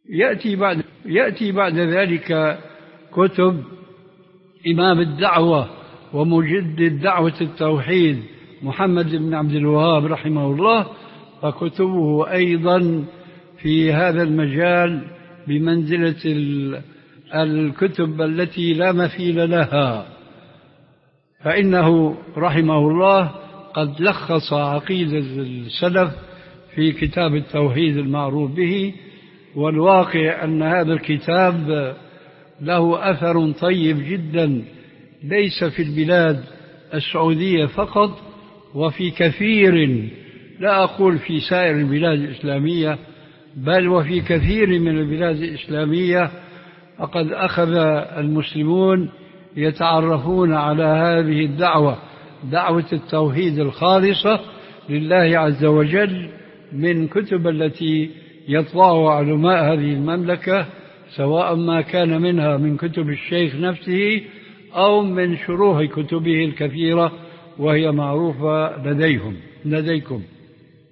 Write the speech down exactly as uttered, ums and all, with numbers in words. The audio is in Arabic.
يأتي بعد, يأتي بعد ذلك كتب إمام الدعوة ومجدد دعوة التوحيد محمد بن عبد الوهاب رحمه الله، فكتبه أيضا في هذا المجال بمنزلة الكتب التي لا مثيل لها، فإنه رحمه الله قد لخص عقيدة السلف في كتاب التوحيد المعروف به. والواقع أن هذا الكتاب له أثر طيب جدا، ليس في البلاد السعودية فقط، وفي كثير، لا أقول في سائر البلاد الإسلامية، بل وفي كثير من البلاد الإسلامية، فقد أخذ المسلمون يتعرفون على هذه الدعوة، دعوة التوحيد الخالصة لله عز وجل، من كتب التي يطبعها علماء هذه المملكة، سواء ما كان منها من كتب الشيخ نفسه أو من شروح كتبه الكثيرة وهي معروفة لديهم لديكم.